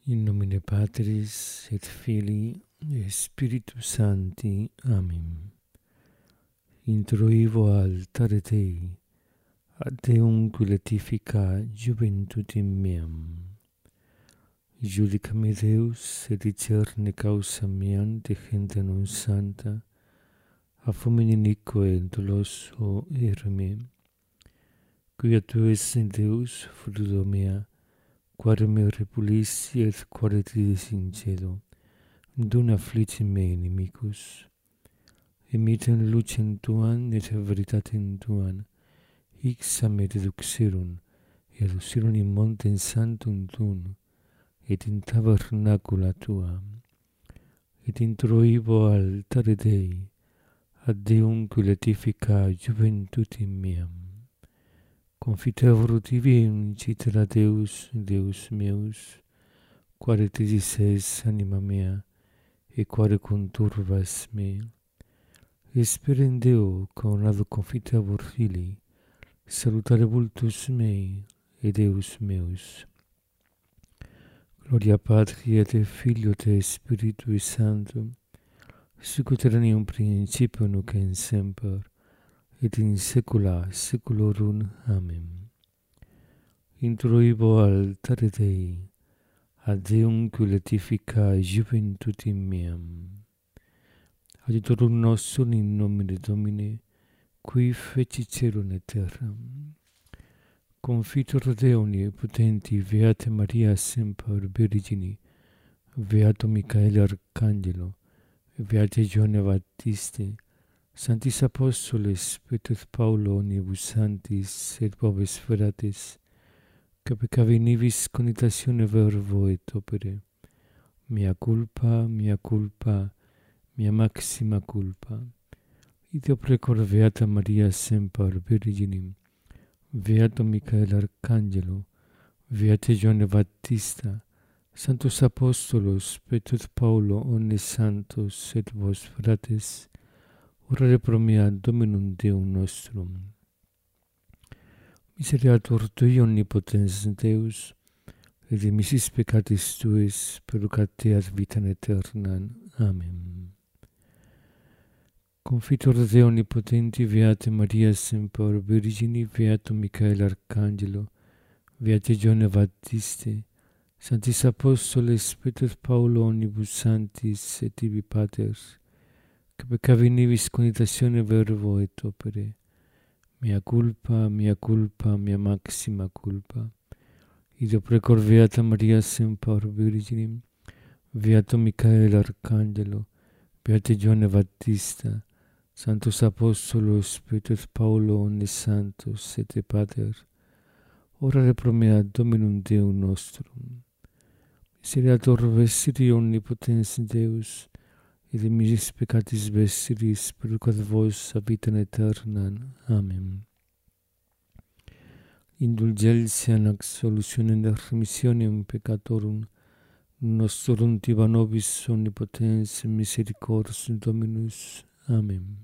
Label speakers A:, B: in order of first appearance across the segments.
A: In nomine Patris et Filii et Spiritus Sancti. Amen. Introivo altare Dei, ad Deum qui letifica juventutem meam. Judicame Deus, et discerne causa meam de gente non santa, a fomine inique et doloso erme. Quia tu es Deus, fruto mea, quare me repulissi et quare tidis in cielo, dum afflici me inimicus. Emitem lucem tuam et veritatem tuam, ixam et deduxirum in montem sanctum tuum, et in tabernacula tua. Et introivo altare Dei, ad Deum qui letifica juventutem meam. Confitevor tibi incitera Deus, Deus meus, quare tidis es anima mea, et quare conturbas me. Espera in Deo, coronado confitevor Filii, salutare vultus mei, et Deus meus. Gloria Patri et Filio et Spiritui Sancto, sic ut erat in principio nunc et semper, et in saecula saeculorum. Amen. Introivo altare Dei, ad Deum qui letifica juventutem meam. Adiutorum nostrum in nomine Domini, qui feci caelum et terram. Confitor Deo omnipotenti, Beata Maria semper Virgini, Beato Michael Arcangelo, Beate Ioanne Baptiste, Sanctis Apostoles, Petrus Paulo omnibus sanctis et popes fratres, que peccavi nibis conitatione verbo et opere, mea culpa, mia maxima culpa. Ideo precor Beata Maria semper Virginim, Beato Michael Arcangelo, Beate Ioanne Baptista, Sanctus Apostolos, Petrus Paulo, omnes santos et vos fratres, orare pro mea Dominum Deum nostrum. Misereatur Tui omnipotens Deus, et dimissis peccatis Tuis, perducat vitam aeternam. Amen. Confitor Deo omnipotenti, Beate Maria semper Virgini, Beato Michael Arcangelo, Beate Ioanne Baptiste, Sanctis Apostoles, Petrus Paulo omnibus sanctis et tibi paters, que peccavi nibis conitatione verbo et opere, mea culpa, mia maxima culpa. Ideo precor Beata Maria semper Virginim, Beato Michael Arcangelo, Beate Ioanne Baptista, Sanctus Apostolos, Petrus Paulo, omnes santos et pater, orare pro mea Dominum Deum nostrum. Misereatur vestri omnipotens Deus, et dimissis peccatis vestris, perducat vos a vitam aeternam. Amen. Indulgentia in absolutionem et remissionem peccatorum nostrum tiba nobis omnipotens misericors Dominus. Amen.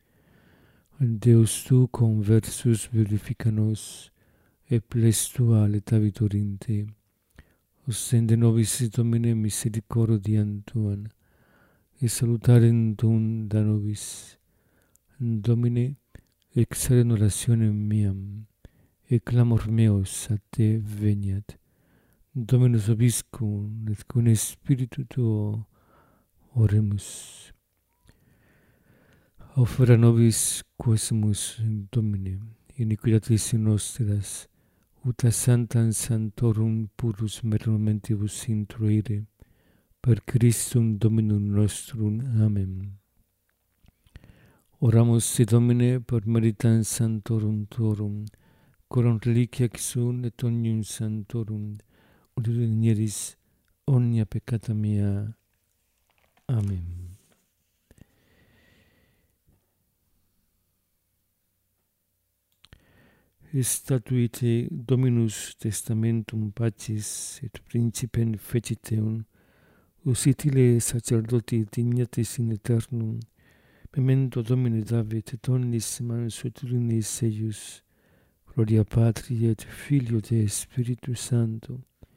A: Deus tu conversus vivifica nos, et ples tua letavitur in te. Ostende nobis Domine misericordiam tuam, et salutarem tuum da nobis. Domine, exare in orationem meam, et clamor meus a te veniat. Dominus vobiscum, et cum spiritu tuo oremus. Offera nobis quesumus Domine, iniquitatis nostras, ut a sanctam sanctorum purus momentibus intruire, per Christum Dominum nostrum. Amen. Oramus te Domine per meritam sanctorum tuorum, coram reliquia sunt et omnium sanctorum, ut venieris omnia peccata mea. Amen. Statuite Dominus testamentum pacis et principem fecit eum, usitile sacerdoti dignatis in aeternum, memento Domini David et omnis manus utilinis eius, gloria Patri et Filio et Spiritus Sancto,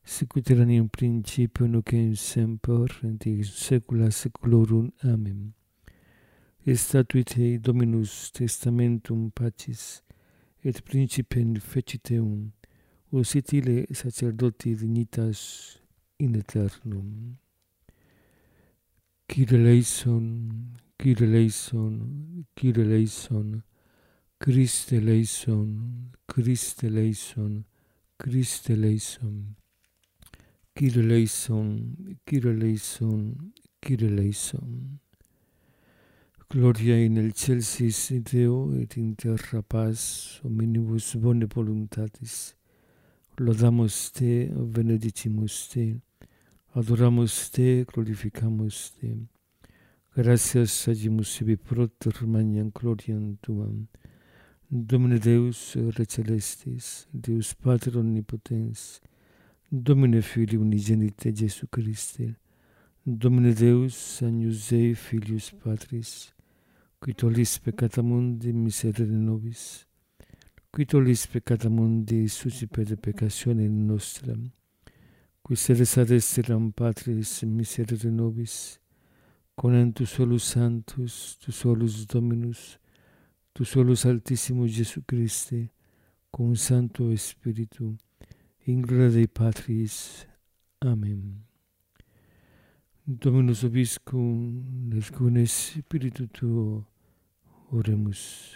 A: sicut erat in principio, nunc et in semper, et in saecula saeculorum. Amen. Statuit ei Dominus testamentum pacis, et principem fecit eum, usit ille sacerdoti dignitas in aeternum. Kyrie eleison, Kyrie eleison, Kyrie eleison, Christe eleison, Christe eleison, Christe eleison, Kyrie eleison, Kyrie eleison, Kyrie eleison. Gloria in excelsis Deo et in terra paz, omnibus bone voluntatis. Laudamus te, benedicimus te, adoramus te, glorificamus te. Gratias agimus sibi proter magnam gloriam tuam. Domine Deus Re celestis, Deus Pater omnipotens, Domine Filii unigenite Jesu Christe, Domine Deus agnus Dei Filius Patris, qui tollis peccata mundi miserere nobis, qui tollis peccata mundi suscipere peccatione nostra, qui sedes ad esteram Patris miserere nobis, con tu solus Sanctus, tu solus Dominus, tu solus Altissimus Jesu Christe, con Sancto Spiritu, in gloria Dei Patris. Amen. Dominus vobiscum, et cum Spiritu tuo, oremus.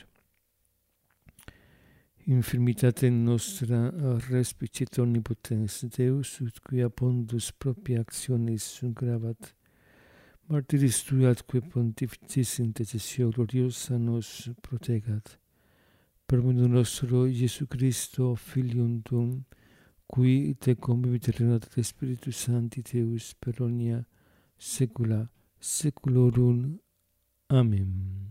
A: Infirmitatem nostra respicit omnipotens Deus, ut quia pondus propria actionis gravat, martiris tui atque pontificis intercessio gloriosa nos protegat. Per mundum nostro Iesu Christo, Filium tuum, qui te convivit et Spiritus Sancti Deus per omnia saecula saeculorum. Amen.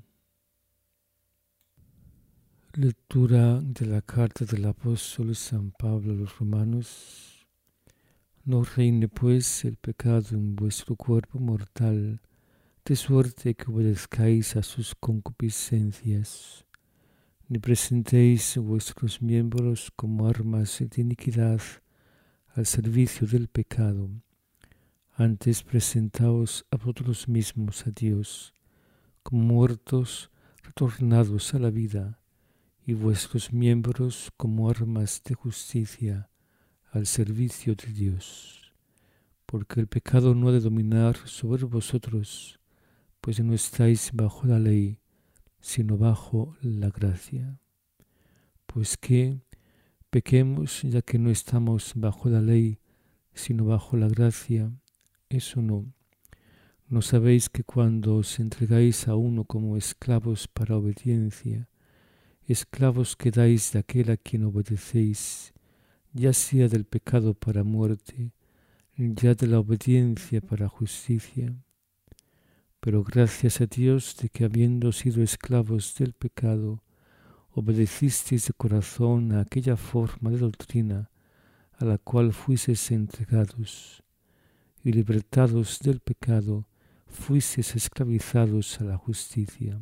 A: Lectura de la carta del apóstol San Pablo a los Romanos. No reine pues el pecado en vuestro cuerpo mortal, de suerte que obedezcáis a sus concupiscencias, ni presentéis vuestros miembros como armas de iniquidad al servicio del pecado. Antes presentaos a vosotros mismos a Dios, como muertos retornados a la vida, y vuestros miembros como armas de justicia al servicio de Dios. Porque el pecado no ha de dominar sobre vosotros, pues no estáis bajo la ley, sino bajo la gracia. Pues que pequemos ya que no estamos bajo la ley, sino bajo la gracia, eso no. ¿No sabéis que cuando os entregáis a uno como esclavos para obediencia, esclavos quedáis de aquel a quien obedecéis, ya sea del pecado para muerte, ya de la obediencia para justicia? Pero gracias a Dios de que habiendo sido esclavos del pecado, obedecisteis de corazón a aquella forma de doctrina a la cual fuisteis entregados, y libertados del pecado, fuisteis esclavizados a la justicia.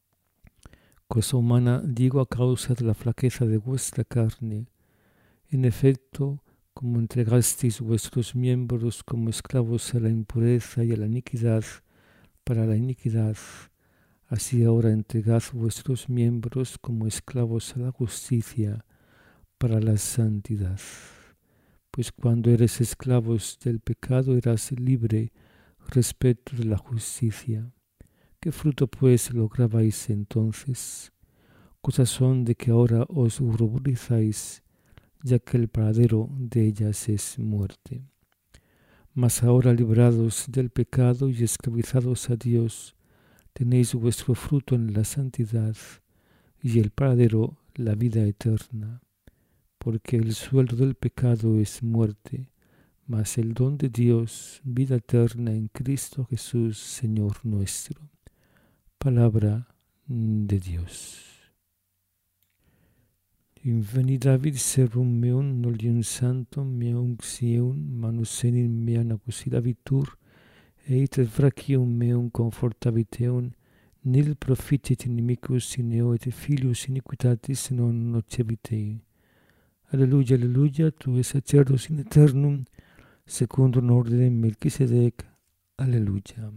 A: Cosa humana digo a causa de la flaqueza de vuestra carne. En efecto, como entregasteis vuestros miembros como esclavos a la impureza y a la iniquidad, para la iniquidad, así ahora entregad vuestros miembros como esclavos a la justicia, para la santidad. Pues cuando eres esclavos del pecado eras libre respecto de la justicia. ¿Qué fruto pues lograbais entonces? Cosas son de que ahora os ruborizáis, ya que el paradero de ellas es muerte. Mas ahora librados del pecado y esclavizados a Dios, tenéis vuestro fruto en la santidad y el paradero la vida eterna. Porque el sueldo del pecado es muerte, mas el don de Dios, vida eterna en Cristo Jesús, Señor nuestro. Palabra de Dios. Inveni David servum meum nolium santum mea unctiorum manus enim mea nacusidavitur, et vracium meum confortabiteum, nil proficit inimicus in eo et filius iniquitatis non nocebitei. Alleluia, alleluia, tu es sacerdos in aeternum, secondo l'ordine di Melchisedec. Alleluia.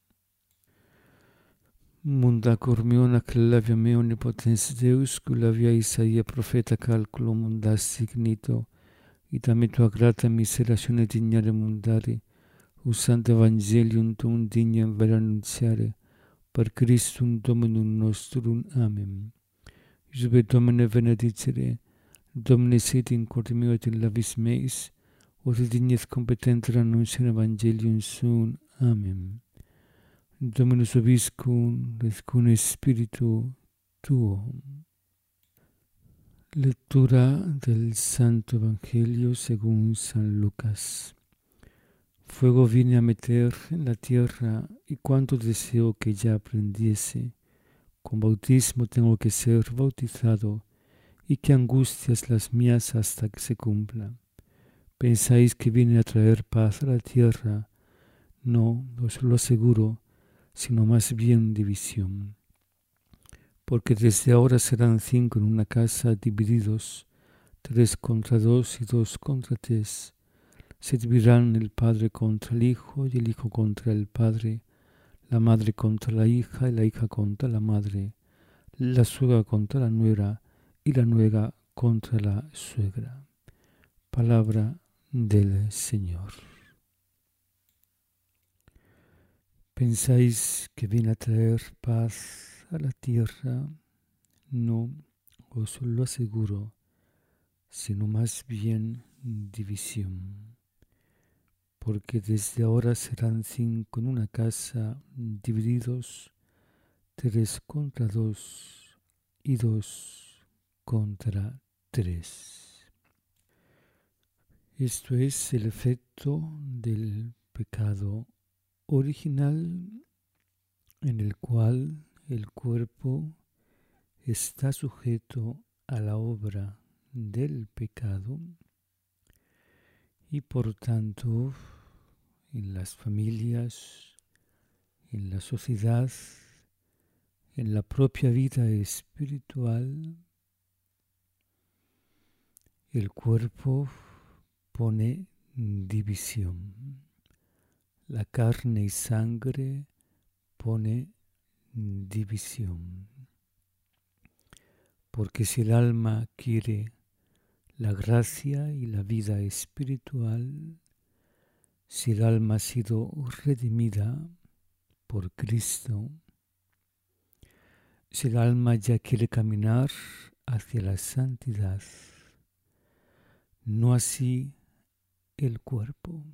A: Munda cormiona clavia me omnipotens Deus, clavia Isaia profeta calculo mundas signito, itame tua grata miserazione dignare mundari, usante evangelium tuum dignam vera annunciare, per Christum Dominum nostrum. Amen. Iube Domine benedicere, Domine sit in cor meo et in labis meis, ut dignes competenter annunciare evangelium suum. Amen. Dominus vobiscum, et cum spiritu tuo. Lectura del Santo Evangelio según San Lucas. Fuego vine a meter en la tierra y cuánto deseo que ya aprendiese. Con bautismo tengo que ser bautizado y qué angustias las mías hasta que se cumpla. ¿Pensáis que vine a traer paz a la tierra? No, os lo aseguro, sino más bien división. Porque desde ahora serán 5 en una casa divididos, 3 contra 2 y 2 contra 3. Se dividirán el padre contra el hijo y el hijo contra el padre, la madre contra la hija y la hija contra la madre, la suegra contra la nuera y la nuera contra la suegra. Palabra del Señor. ¿Pensáis que viene a traer paz a la tierra? No, os lo aseguro, sino más bien división. Porque desde ahora serán 5 en una casa divididos, 3 contra 2 y 2 contra 3. Esto es el efecto del pecado original, en el cual el cuerpo está sujeto a la obra del pecado y por tanto en las familias, en la sociedad, en la propia vida espiritual, el cuerpo pone división. La carne y sangre pone división. Porque si el alma quiere la gracia y la vida espiritual, si el alma ha sido redimida por Cristo, si el alma ya quiere caminar hacia la santidad, no así el cuerpo.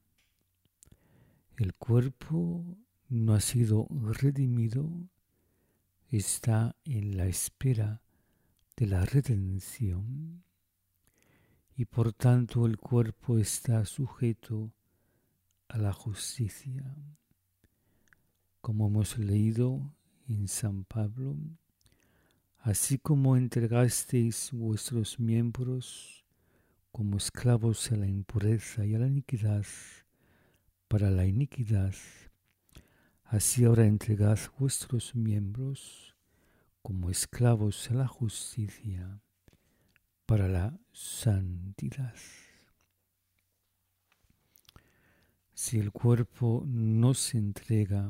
A: El cuerpo no ha sido redimido, está en la espera de la redención y por tanto el cuerpo está sujeto a la justicia. Como hemos leído en San Pablo, así como entregasteis vuestros miembros como esclavos a la impureza y a la iniquidad para la iniquidad, así ahora entregad vuestros miembros como esclavos a la justicia para la santidad. Si el cuerpo no se entrega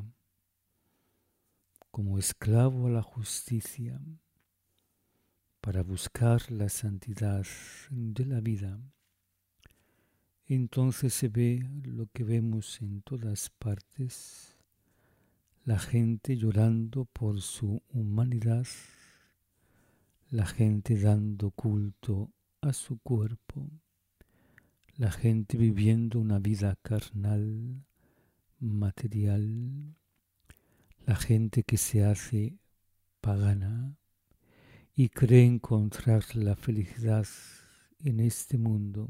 A: como esclavo a la justicia para buscar la santidad de la vida, entonces se ve lo que vemos en todas partes, la gente llorando por su humanidad, la gente dando culto a su cuerpo, la gente viviendo una vida carnal, material, la gente que se hace pagana y cree encontrar la felicidad en este mundo,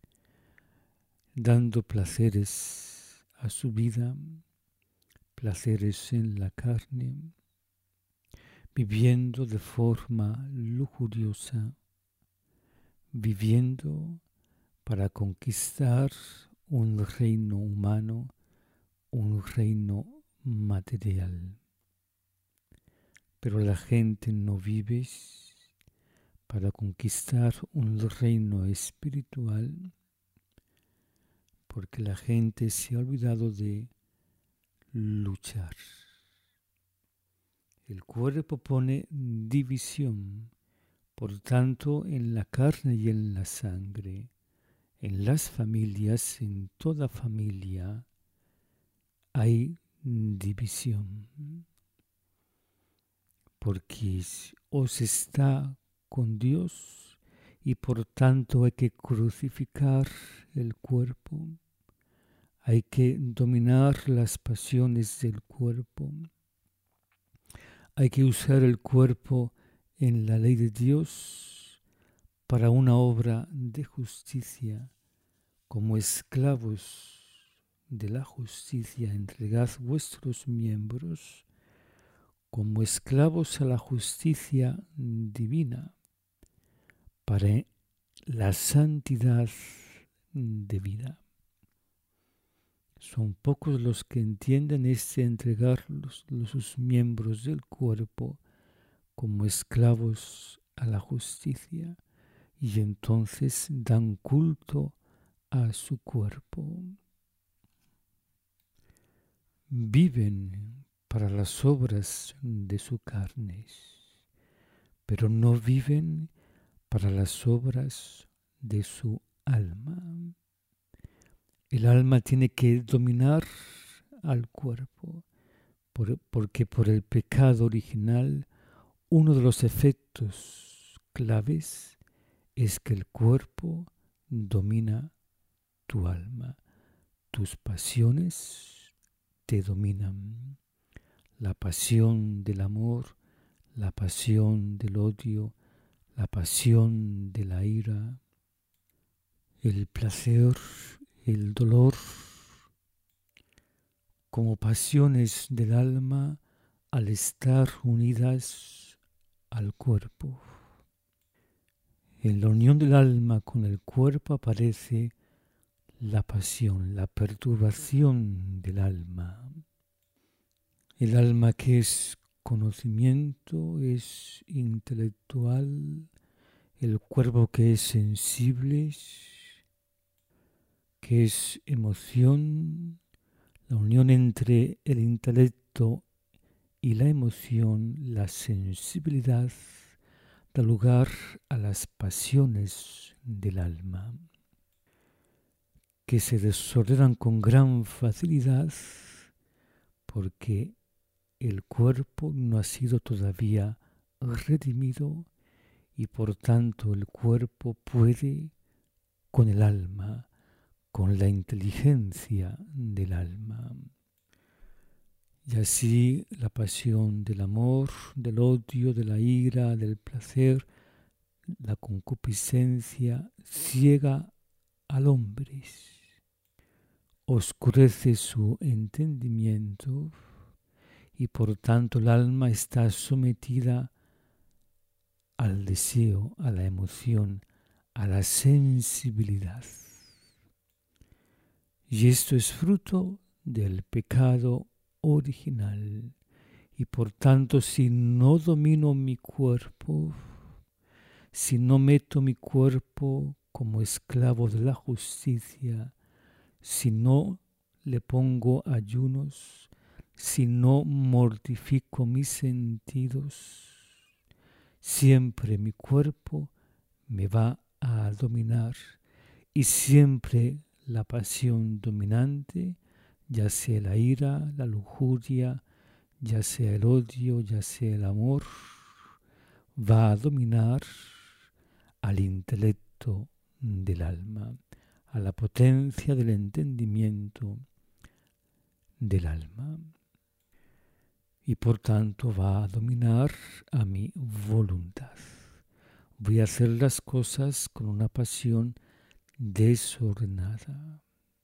A: dando placeres a su vida, placeres en la carne, viviendo de forma lujuriosa, viviendo para conquistar un reino humano, un reino material. Pero la gente no vive para conquistar un reino espiritual, porque la gente se ha olvidado de luchar. El cuerpo pone división, por tanto, en la carne y en la sangre, en las familias, en toda familia, hay división. Porque o se está con Dios y por tanto hay que crucificar el cuerpo, hay que dominar las pasiones del cuerpo, hay que usar el cuerpo en la ley de Dios para una obra de justicia. Como esclavos de la justicia, entregad vuestros miembros como esclavos a la justicia divina para la santidad de vida. Son pocos los que entienden entregar sus miembros del cuerpo como esclavos a la justicia y entonces dan culto a su cuerpo. Viven para las obras de su carne, pero no viven para las obras de su alma. El alma tiene que dominar al cuerpo, porque por el pecado original, uno de los efectos claves es que el cuerpo domina tu alma. Tus pasiones te dominan. La pasión del amor, la pasión del odio, la pasión de la ira, el placer, el dolor, como pasiones del alma al estar unidas al cuerpo. En la unión del alma con el cuerpo aparece la pasión, la perturbación del alma. El alma que es conocimiento, es intelectual, el cuerpo que es sensible, que es emoción, la unión entre el intelecto y la emoción, la sensibilidad, da lugar a las pasiones del alma, que se desordenan con gran facilidad porque el cuerpo no ha sido todavía redimido y por tanto el cuerpo puede con el alma, con la inteligencia del alma. Y así la pasión del amor, del odio, de la ira, del placer, la concupiscencia ciega al hombre, oscurece su entendimiento y por tanto el alma está sometida al deseo, a la emoción, a la sensibilidad. Y esto es fruto del pecado original. Y por tanto, si no domino mi cuerpo, si no meto mi cuerpo como esclavo de la justicia, si no le pongo ayunos, si no mortifico mis sentidos, siempre mi cuerpo me va a dominar y siempre la pasión dominante, ya sea la ira, la lujuria, ya sea el odio, ya sea el amor, va a dominar al intelecto del alma, a la potencia del entendimiento del alma. Y por tanto va a dominar a mi voluntad. Voy a hacer las cosas con una pasión desordenada.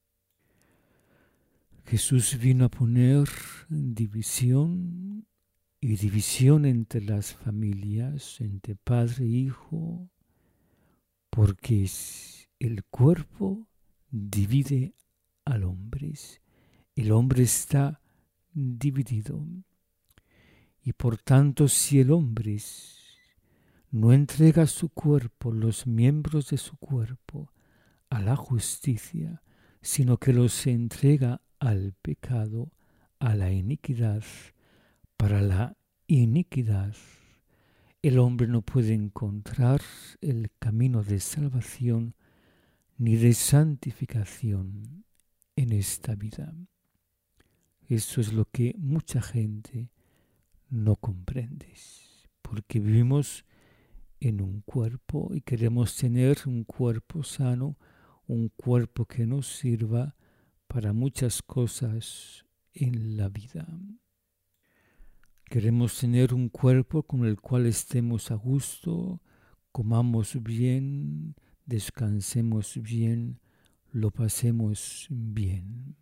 A: Jesús vino a poner división y división entre las familias, entre padre e hijo, porque el cuerpo divide al hombre. El hombre está dividido. Y por tanto, si el hombre no entrega su cuerpo, los miembros de su cuerpo, a la justicia, sino que los entrega al pecado, a la iniquidad. Para la iniquidad, el hombre no puede encontrar el camino de salvación ni de santificación en esta vida. Eso es lo que mucha gente no comprende, porque vivimos en un cuerpo y queremos tener un cuerpo sano, un cuerpo que nos sirva para muchas cosas en la vida. Queremos tener un cuerpo con el cual estemos a gusto, comamos bien, descansemos bien, lo pasemos bien.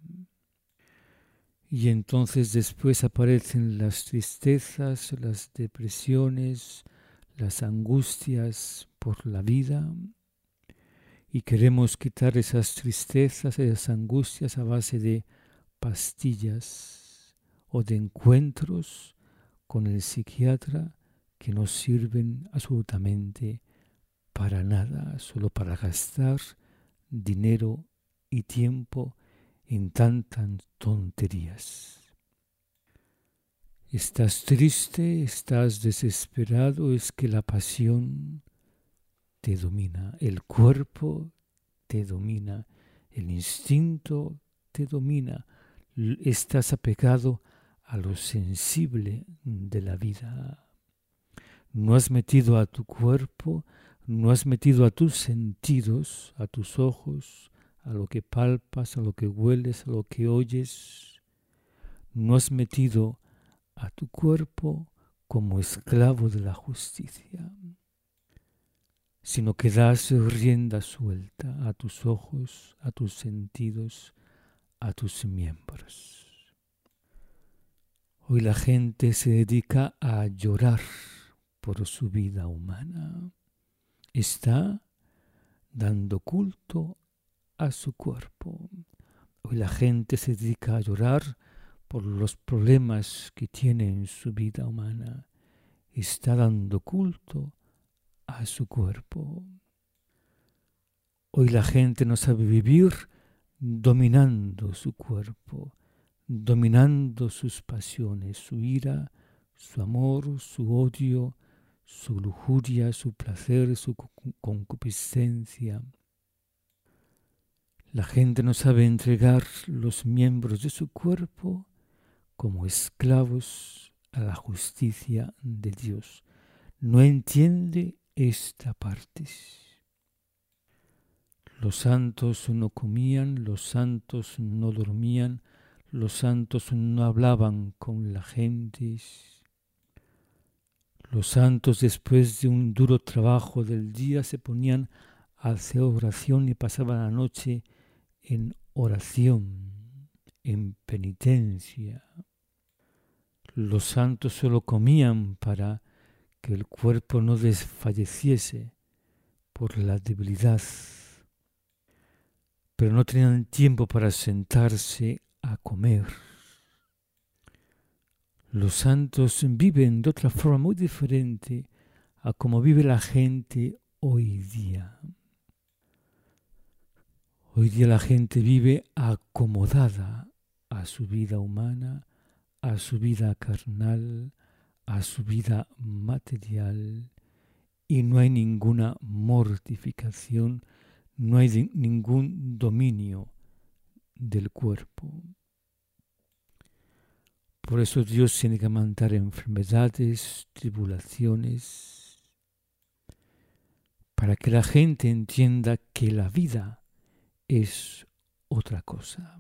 A: Y entonces después aparecen las tristezas, las depresiones, las angustias por la vida. Y queremos quitar esas tristezas, esas angustias a base de pastillas o de encuentros con el psiquiatra que no sirven absolutamente para nada, solo para gastar dinero y tiempo en tantas tonterías. Estás triste, estás desesperado, es que la pasión te domina, el cuerpo te domina, el instinto te domina, estás apegado a lo sensible de la vida. No has metido a tu cuerpo, no has metido a tus sentidos, a tus ojos, a lo que palpas, a lo que hueles, a lo que oyes. No has metido a tu cuerpo como esclavo de la justicia, sino que das rienda suelta a tus ojos, a tus sentidos, a tus miembros. Hoy la gente se dedica a llorar por su vida humana. Está dando culto a su cuerpo. Hoy la gente se dedica a llorar por los problemas que tiene en su vida humana. Está dando culto a su cuerpo. Hoy la gente no sabe vivir dominando su cuerpo, dominando sus pasiones, su ira, su amor, su odio, su lujuria, su placer, su concupiscencia. La gente no sabe entregar los miembros de su cuerpo como esclavos a la justicia de Dios. No entiende esta parte. Los santos no comían, los santos no dormían, los santos no hablaban con la gente. Los santos, después de un duro trabajo del día, se ponían a hacer oración y pasaban la noche en oración, en penitencia. Los santos solo comían para que el cuerpo no desfalleciese por la debilidad, pero no tenían tiempo para sentarse a comer. Los santos viven de otra forma muy diferente a como vive la gente hoy día. Hoy día la gente vive acomodada a su vida humana, a su vida carnal, a su vida material, y no hay ninguna mortificación, no hay ningún dominio del cuerpo. Por eso Dios tiene que mandar enfermedades, tribulaciones, para que la gente entienda que la vida es otra cosa.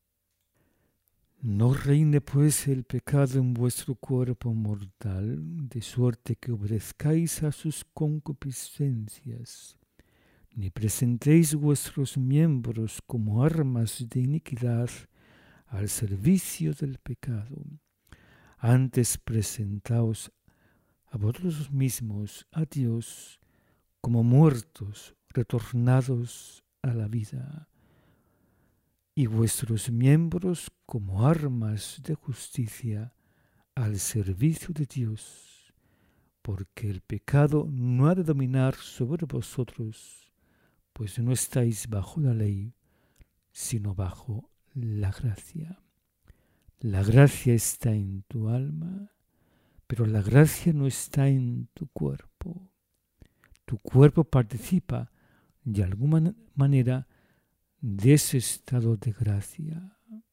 A: No reine pues el pecado en vuestro cuerpo mortal, de suerte que obedezcáis a sus concupiscencias, ni presentéis vuestros miembros como armas de iniquidad al servicio del pecado. Antes presentaos a vosotros mismos a Dios como muertos, retornados a la vida, y vuestros miembros como armas de justicia al servicio de Dios, porque el pecado no ha de dominar sobre vosotros, pues no estáis bajo la ley, sino bajo la gracia. La gracia está en tu alma, pero la gracia no está en tu cuerpo. Tu cuerpo participa de alguna manera de ese estado de gracia.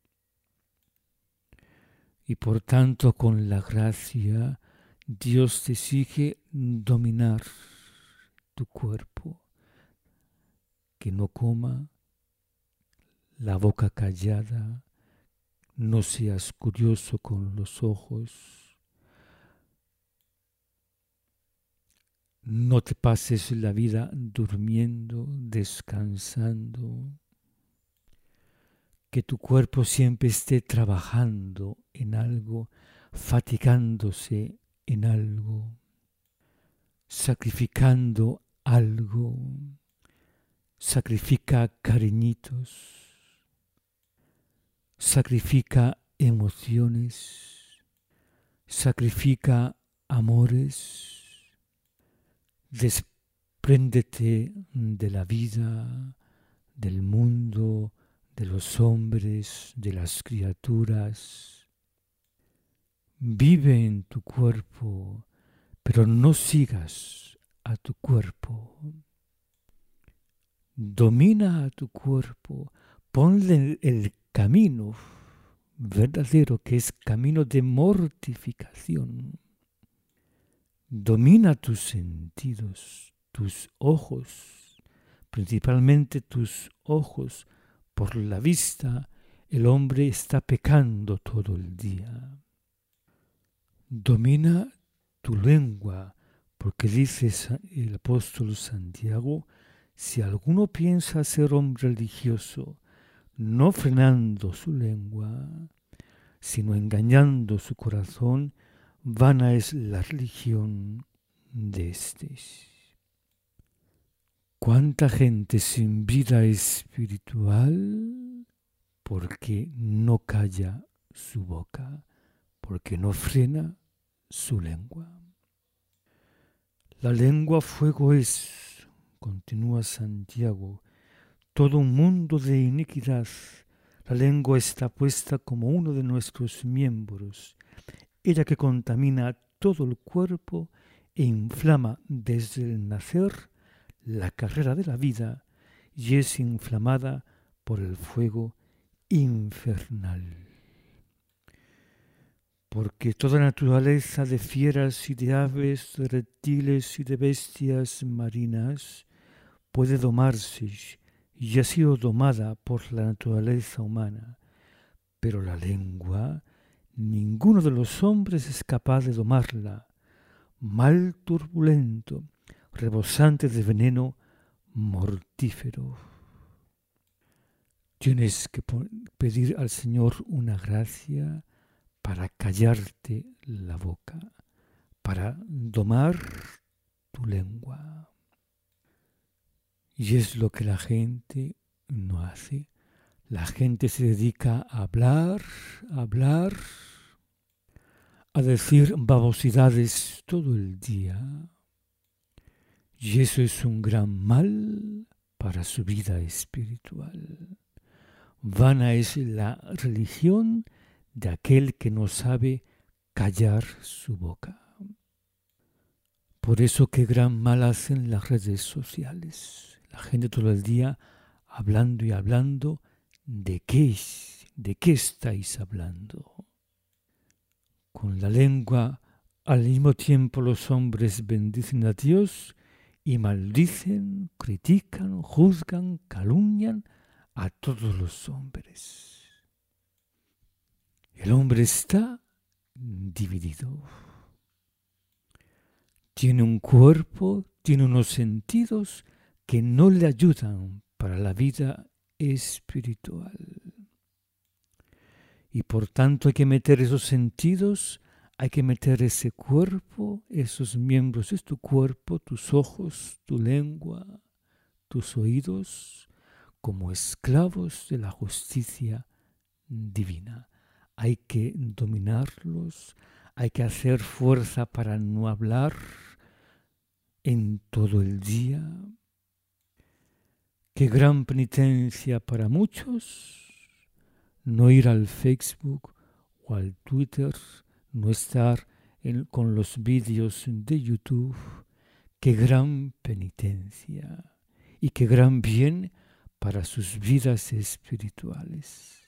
A: Y por tanto, con la gracia, Dios te exige dominar tu cuerpo, que no coma, la boca callada, no seas curioso con los ojos, no te pases la vida durmiendo, descansando, que tu cuerpo siempre esté trabajando en algo, fatigándose en algo, sacrificando algo. Sacrifica cariñitos, sacrifica emociones, sacrifica amores, despréndete de la vida, del mundo, de los hombres, de las criaturas. Vive en tu cuerpo, pero no sigas a tu cuerpo. Domina a tu cuerpo, ponle el camino verdadero, que es camino de mortificación. Domina tus sentidos, tus ojos, principalmente tus ojos. Por la vista, el hombre está pecando todo el día. Domina tu lengua, porque dice el apóstol Santiago: si alguno piensa ser hombre religioso, no frenando su lengua, sino engañando su corazón, vana es la religión de éstes. ¿Cuánta gente sin vida espiritual? Porque no calla su boca, porque no frena su lengua. La lengua fuego es, continúa Santiago, todo un mundo de iniquidad. La lengua está puesta como uno de nuestros miembros, ella que contamina todo el cuerpo e inflama desde el nacer la carrera de la vida y es inflamada por el fuego infernal. Porque toda naturaleza de fieras y de aves, de reptiles y de bestias marinas puede domarse y ha sido domada por la naturaleza humana, pero la lengua, ninguno de los hombres es capaz de domarla. Mal turbulento, rebosante de veneno mortífero. Tienes que pedir al Señor una gracia para callarte la boca, para domar tu lengua. Y es lo que la gente no hace. La gente se dedica a hablar, a decir babosidades todo el día. Y eso es un gran mal para su vida espiritual. Vana es la religión de aquel que no sabe callar su boca. Por eso qué gran mal hacen las redes sociales. La gente todo el día hablando y hablando. ¿De qué estáis hablando? Con la lengua al mismo tiempo los hombres bendicen a Dios y maldicen, critican, juzgan, calumnian a todos los hombres. El hombre está dividido. Tiene un cuerpo, tiene unos sentidos que no le ayudan para la vida espiritual. Y por tanto hay que meter esos sentidos, hay que meter ese cuerpo, esos miembros de tu cuerpo, tus ojos, tu lengua, tus oídos, como esclavos de la justicia divina. Hay que dominarlos, hay que hacer fuerza para no hablar en todo el día. Qué gran penitencia para muchos no ir al Facebook o al Twitter, no estar con los vídeos de YouTube. Qué gran penitencia y qué gran bien para sus vidas espirituales.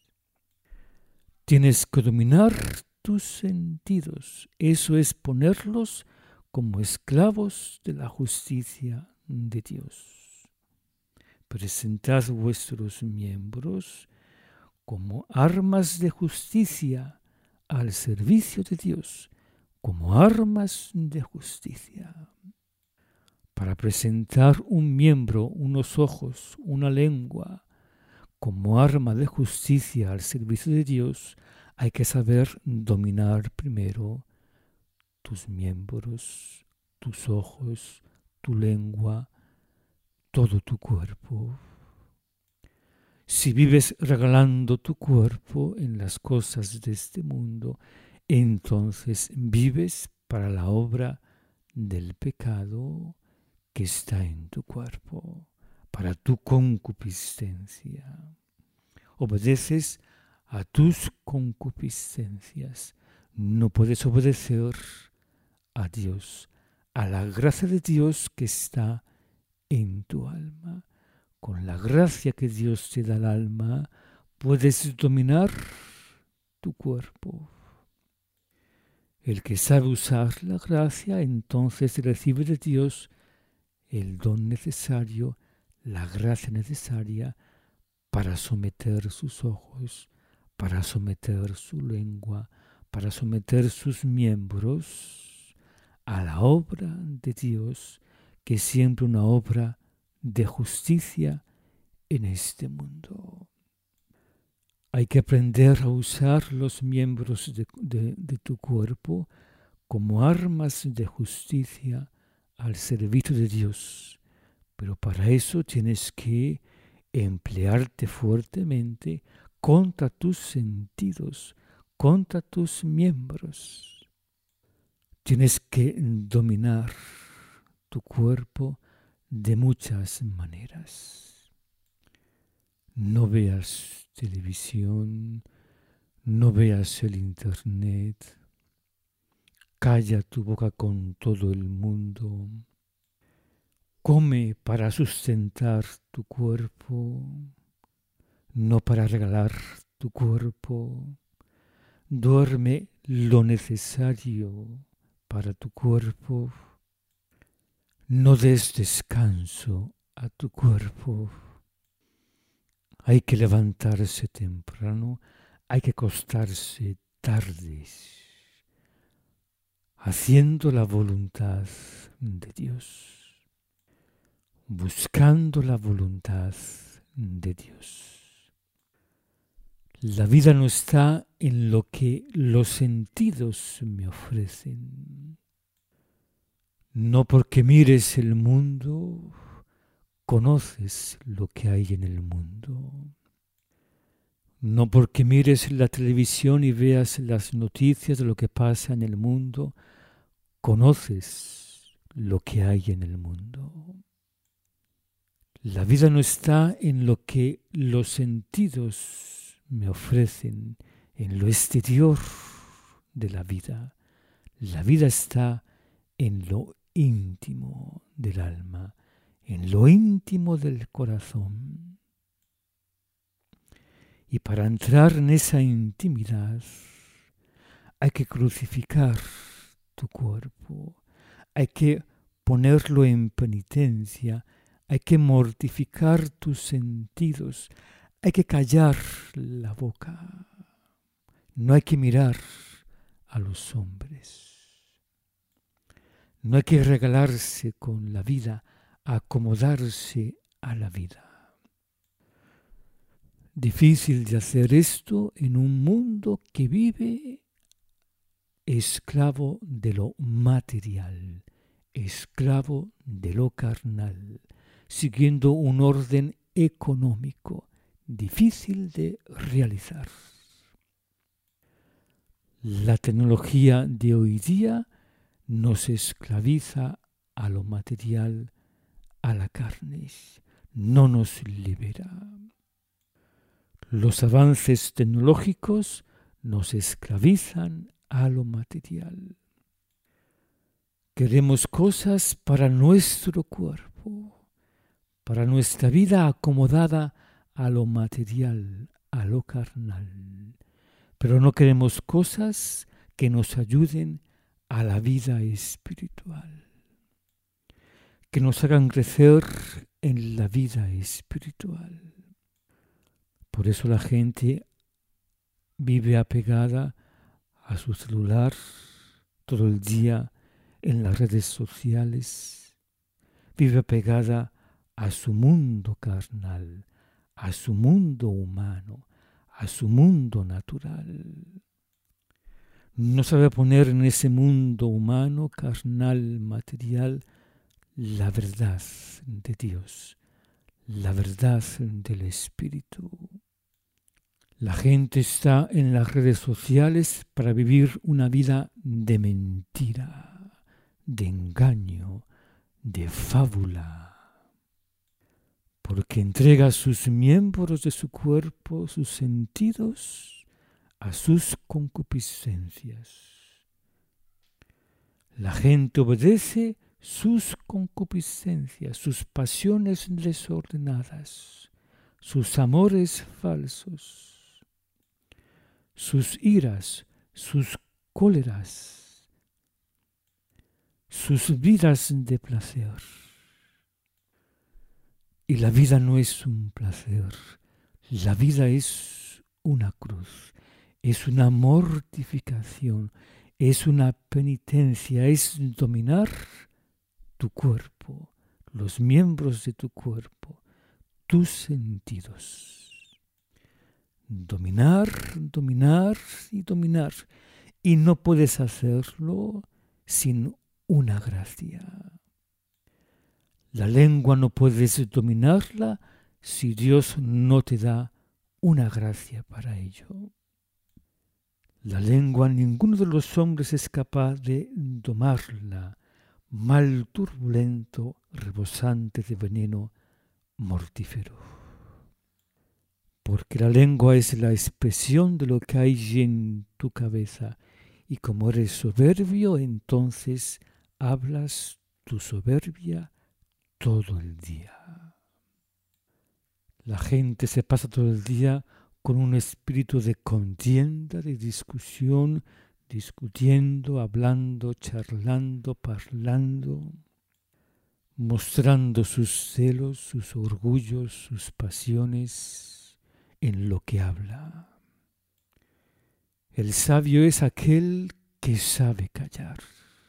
A: Tienes que dominar tus sentidos, eso es ponerlos como esclavos de la justicia de Dios. Presentad vuestros miembros como armas de justicia al servicio de Dios, como armas de justicia. Para presentar un miembro, unos ojos, una lengua, como arma de justicia al servicio de Dios, hay que saber dominar primero tus miembros, tus ojos, tu lengua, todo tu cuerpo. Si vives regalando tu cuerpo en las cosas de este mundo, entonces vives para la obra del pecado que está en tu cuerpo, para tu concupiscencia. Obedeces a tus concupiscencias. No puedes obedecer a Dios, a la gracia de Dios que está en tu alma. Con la gracia que Dios te da al alma, puedes dominar tu cuerpo. El que sabe usar la gracia, entonces recibe de Dios el don necesario, la gracia necesaria para someter sus ojos, para someter su lengua, para someter sus miembros a la obra de Dios, que es siempre una obra de justicia en este mundo. Hay que aprender a usar los miembros de tu cuerpo como armas de justicia al servicio de Dios. Pero para eso tienes que emplearte fuertemente contra tus sentidos, contra tus miembros. Tienes que dominar tu cuerpo de muchas maneras. No veas televisión, no veas el internet, calla tu boca con todo el mundo, come para sustentar tu cuerpo, no para regalar tu cuerpo, duerme lo necesario para tu cuerpo, no des descanso a tu cuerpo. Hay que levantarse temprano, hay que acostarse tarde, haciendo la voluntad de Dios, buscando la voluntad de Dios. La vida no está en lo que los sentidos me ofrecen. No porque mires el mundo, conoces lo que hay en el mundo. No porque mires la televisión y veas las noticias de lo que pasa en el mundo, conoces lo que hay en el mundo. La vida no está en lo que los sentidos me ofrecen, en lo exterior de la vida. La vida está en lo íntimo del alma, en lo íntimo del corazón. Y para entrar en esa intimidad hay que crucificar tu cuerpo, hay que ponerlo en penitencia, hay que mortificar tus sentidos, hay que callar la boca, no hay que mirar a los hombres, no hay que regalarse con la vida, acomodarse a la vida. Difícil de hacer esto en un mundo que vive esclavo de lo material, esclavo de lo carnal, siguiendo un orden económico difícil de realizar. La tecnología de hoy día nos esclaviza a lo material, a la carne, no nos libera. Los avances tecnológicos nos esclavizan a lo material. Queremos cosas para nuestro cuerpo, para nuestra vida acomodada a lo material, a lo carnal. Pero no queremos cosas que nos ayuden a la vida espiritual, que nos hagan crecer en la vida espiritual. Por eso la gente vive apegada a su celular todo el día en las redes sociales, vive apegada a su mundo carnal, a su mundo humano, a su mundo natural. No sabe poner en ese mundo humano, carnal, material, la verdad de Dios, la verdad del Espíritu. La gente está en las redes sociales para vivir una vida de mentira, de engaño, de fábula, porque entrega sus miembros de su cuerpo, sus sentidos, a sus concupiscencias. La gente obedece sus concupiscencias, sus pasiones desordenadas, sus amores falsos, sus iras, sus cóleras, sus vidas de placer. Y la vida no es un placer, la vida es una cruz, es una mortificación, es una penitencia, es dominar tu cuerpo, los miembros de tu cuerpo, tus sentidos. Dominar, dominar y dominar. Y no puedes hacerlo sin una gracia. La lengua no puedes dominarla si Dios no te da una gracia para ello. La lengua ninguno de los hombres es capaz de domarla, mal turbulento, rebosante de veneno mortífero. Porque la lengua es la expresión de lo que hay en tu cabeza, y como eres soberbio, entonces hablas tu soberbia todo el día. La gente se pasa todo el día con un espíritu de contienda, de discusión, discutiendo, hablando, charlando, parlando, mostrando sus celos, sus orgullos, sus pasiones en lo que habla. El sabio es aquel que sabe callar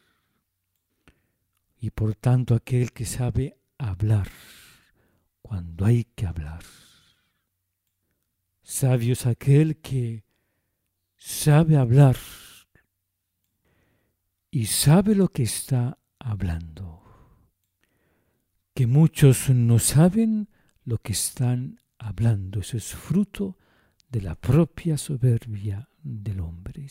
A: y por tanto aquel que sabe hablar cuando hay que hablar. Sabio es aquel que sabe hablar y sabe lo que está hablando. Que muchos no saben lo que están hablando. Eso es fruto de la propia soberbia del hombre.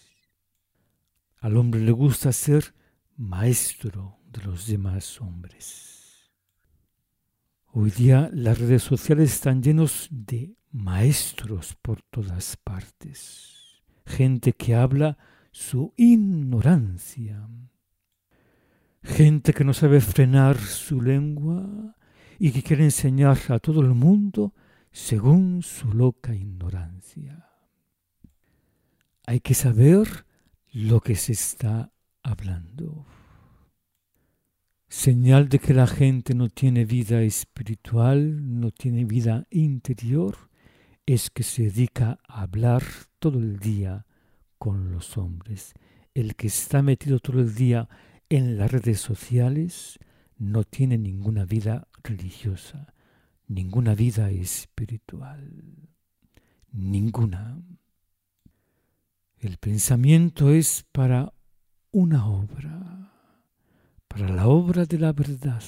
A: Al hombre le gusta ser maestro de los demás hombres. Hoy día las redes sociales están llenos de maestros por todas partes. Gente que habla su ignorancia. Gente que no sabe frenar su lengua y que quiere enseñar a todo el mundo según su loca ignorancia. Hay que saber lo que se está hablando. Señal de que la gente no tiene vida espiritual, no tiene vida interior, es que se dedica a hablar todo el día con los hombres. El que está metido todo el día en las redes sociales no tiene ninguna vida religiosa, ninguna vida espiritual, ninguna. El pensamiento es para una obra, para la obra de la verdad.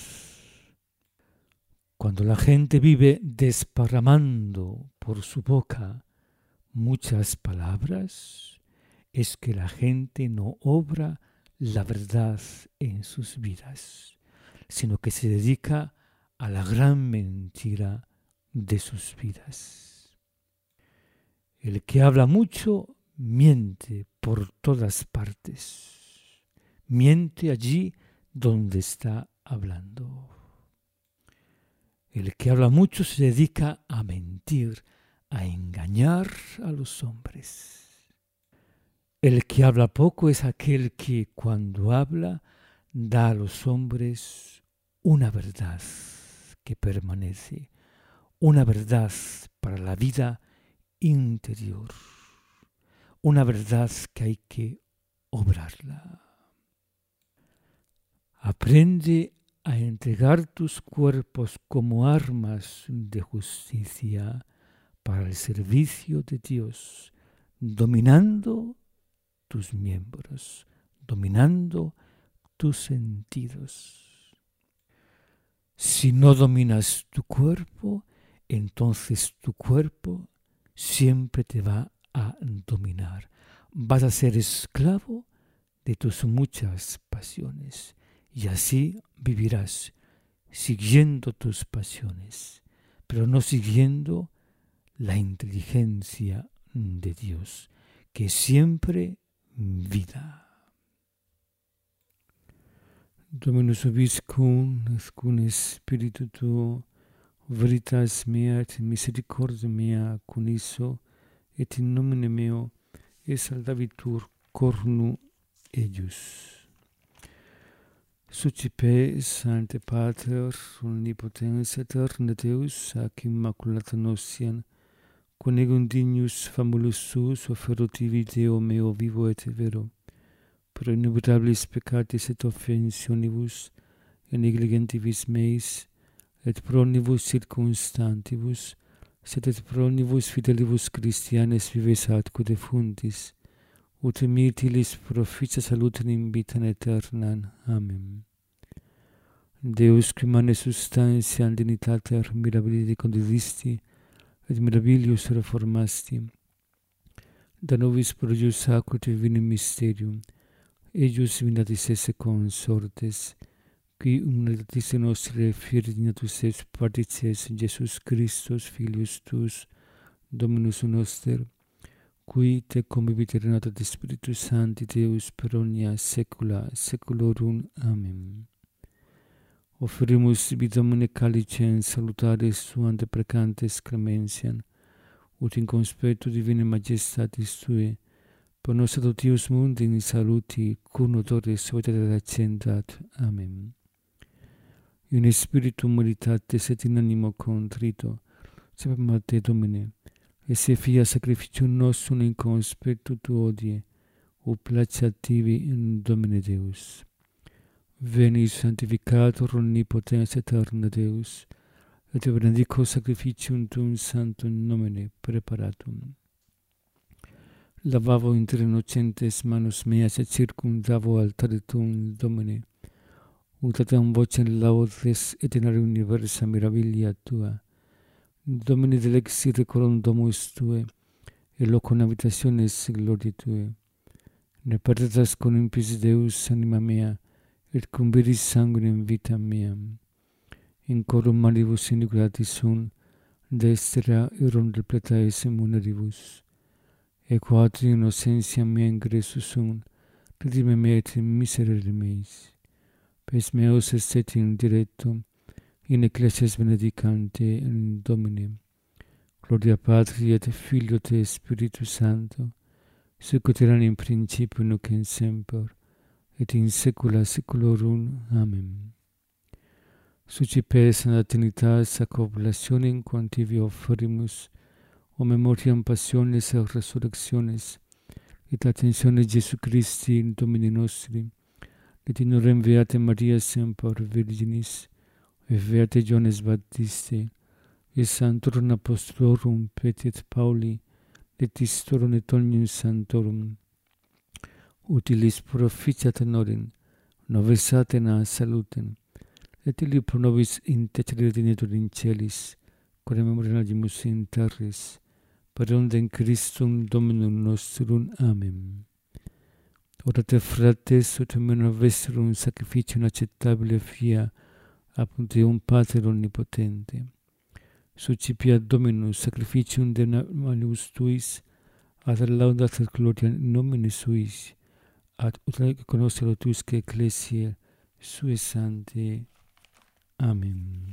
A: Cuando la gente vive desparramando por su boca muchas palabras, es que la gente no obra la verdad en sus vidas, sino que se dedica a la gran mentira de sus vidas. El que habla mucho miente por todas partes. Miente allí donde está hablando. El que habla mucho se dedica a mentir, a engañar a los hombres. El que habla poco es aquel que cuando habla da a los hombres una verdad que permanece, una verdad para la vida interior, una verdad que hay que obrarla. Aprende a entregar tus cuerpos como armas de justicia para el servicio de Dios, dominando tus miembros, dominando tus sentidos. Si no dominas tu cuerpo, entonces tu cuerpo siempre te va a dominar. Vas a ser esclavo de tus muchas pasiones y así vivirás siguiendo tus pasiones, pero no siguiendo la inteligencia de Dios, que es siempre vida. Dominus vobiscum, cum spiritu tuo, veritas mea et misericordia mea cuniso, et in nomine meo exaltavitur cornu eius. Sucipe, Sancte Pater, omnipotens aeterna Deus, ac immaculata notiam, conegum dignus famulus suus offerotivi Deo meo vivo et vero, pro innubitabilis peccatis et offensionibus, et negligentibus meis, et pro omnibus circumstantibus, sed et pro omnibus fidelibus Christianes vives atque defuntis, ut mitilis proficia salutem in vitam aeternam. Amen. Deus qui mane substantiam dignitatem mirabilis condivisti, et mirabilius reformasti, da nobis prodigius aqua divinem mysterium, eius divinatis esse consortes, qui unitatis nostre fieri dignatus et partices Jesus Christus, Filius tuus, Dominus noster, qui te convivit renata de Spiritus Sancti Deus per omnia saecula saeculorum. Amen. Offerimus vitam et calicem salutaris suam deprecantes clementiam, ut in conspectu divinae majestatis Tuae, per nos adoptius mundi in saluti, cum notores vitae accendat. Amen. In spiritu moditatis et in animo contrito, sapem te Domine, et se fia sacrificium nostrum in conspectu tu odie, ut placet tibi in Domine Deus. Veni sanctificator omnipotens aeterna Deus, et benedico sacrificium tuum sanctum nomine preparatum. Lavavo inter innocentes manus meas et circumdavo altare tuum Domine, ut atam vocem laudes et in universa mirabilia tua. Domine delexi decorum domus Tue, et locum habitationis gloriae Tue. Ne perdetas con impis Deus anima mea, et cum viris sanguinem vitam meam. In corum malibus iniquitatis sunt, destra irum repleta esse muneribus. E quatri innocentiam mea ingressus sunt, redime mea et miserere meis. Pes meus estet in diretto, in ecclesias benedicante in Domine. Gloria Patri et Filio et Spiritus Sancto, sic ut erat in principio nunc in semper, et in saecula saeculorum. Amen. Sucipe Sancta Trinitas ac oblationem quam tibi offerimus, o memoriam passiones et resurrectiones, et attentiones Jesu Christi Domini nostri, et in orem Beate Maria semper Virginis, et Beate Ioannes Baptiste, et Sanctorum Apostolorum Petri et Pauli, et Istorum et omnium Sanctorum, utilis proficiat honorem, nobis atena salutem, et illi pro nobis intercederetur in celis, quod memoriamus in terris, per ondem Christum Dominum nostrum. Amen. Orate frates, ut meno vestrum sacrificium acceptabile fia apud Deum Pater omnipotente. Sucipia Dominus sacrificium de malibus tuis, ad laudat et gloria in nomine suis, ad ut conoscere tuisque ecclesiae sue sanctae. Amen.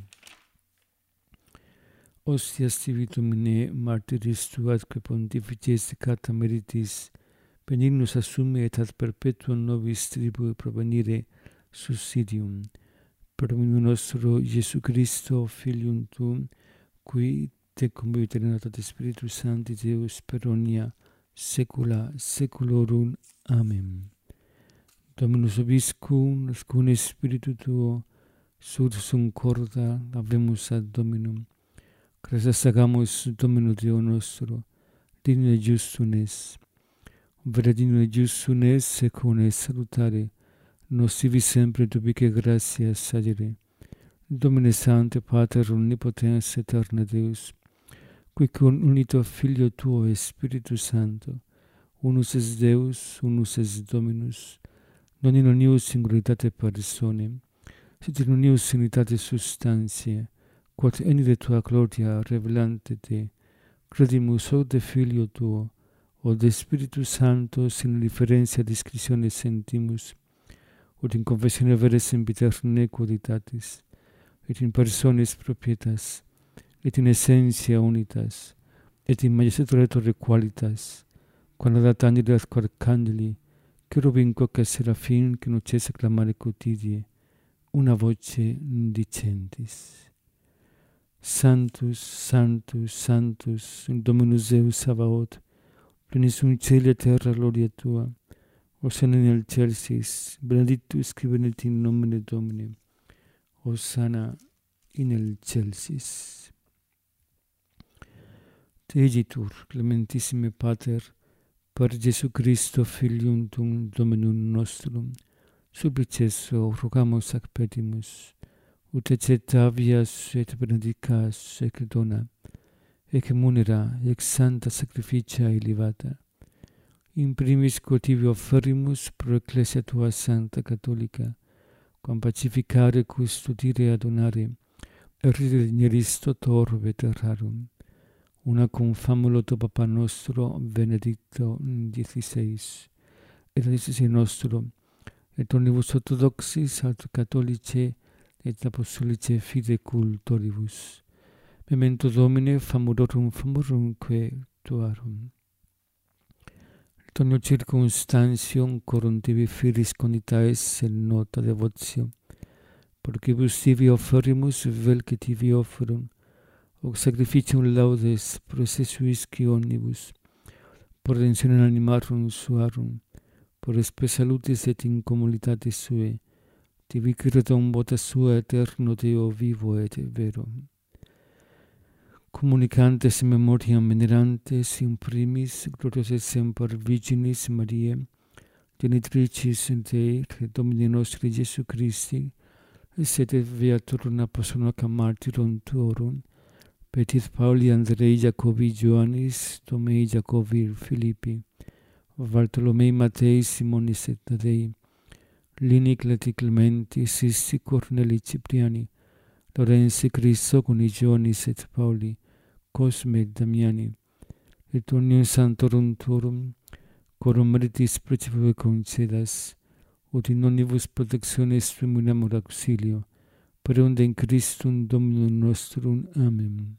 A: Ostias tibi Domine, martyris tu atque pontifices cata meritis, benignus assumi et ad perpetuum nobis tribui provenire subsidium. Per Dominum nostro Iesu Christo, Filium tuum, qui te convivit in unitate Spiritus Sancti Deus per omnia saecula saeculorum. Amen. Dominus vobiscum, cum spiritu tuo, sursum corda, habemus ad Dominum. Gracias hagamos Domino Deo nostro, digno et justum es. Vera digno et justum es, secum salutare, nos sivi sempre dubique gratias sagere. Domine Sancte, Pater omnipotens aeterna Deus, qui con unito Filio tuo et Spiritus Sancto, unus es Deus, unus es Dominus, non in unius singularitate personae, sed in unius unitate substantiae, quod enire tua gloria revelante te, credimus o de Filio tuo, o de Spiritus Sancto, sin differentia discretione sentimus, ut in confessione vere sempiterne quoditatis, et in personis propietas, et in essentia unitas, et in majestatura qualitas, quam adat angeli ad arcangeli, cherubim quoque seraphim, que nucesse clamare quotidie, una voce dicentis. Sanctus, Sanctus, Sanctus, Dominus Deus Sabaoth, plenis in caeli et terra gloria tua, Hosanna in excelsis, benedictus qui venit in nomine Domini, Hosanna in excelsis. Te egitur, clementissime Pater, per Iesu Christo, Filium tuum, Dominum nostrum, supplices rogamus ac petimus, ut accettavias et benedicas ec dona, ec munera, ec santa sacrificia elevata. In primis quotivi offerimus pro ecclesia tua sancta catholica, quam pacificare, custodire, adonare, errire digneris totor veterarum, una cum famulo to Papa nostro Benedicto XVI, et ad nostro, et omnibus orthodoxis aut catholicae et apostolicae fide cultoribus. Memento Domine famulorum famurumque tuarum. Et omnio circumstantium corum tibi filis conditaes in nota devotio, porcibus tibi offerimus vel que tibi offerum, hoc sacrificium laudes pro esse suisci omnibus, por redemptionem animarum suarum, por spe salutis et incommunitatis suae, tibi cretum vota sua eterno Deo vivo et vero. Communicantes in memoriam venerantes in primis gloriose semper Virginis Mariae, genitricis Dei et Domini nostri Iesu Christi, sed beaturum apostolorum martyrum tuorum, Petit Pauli, Andrei, Jacobi, Ioannis, Tomei, Jacobi, Filippi, Bartolomei, Matei, Simonis et Tadei, Lini, Clati, Clementi, Sisti, Corneli, Cipriani, Lorenzi, Crisoconi, Ioannis et Pauli, Cosme et Damiani, et omnium sanctorum tuorum, corum meritis principio concedas, ut in omnibus protectionis feminamur auxilio, per unde in Christum Dominum nostrum. Amen.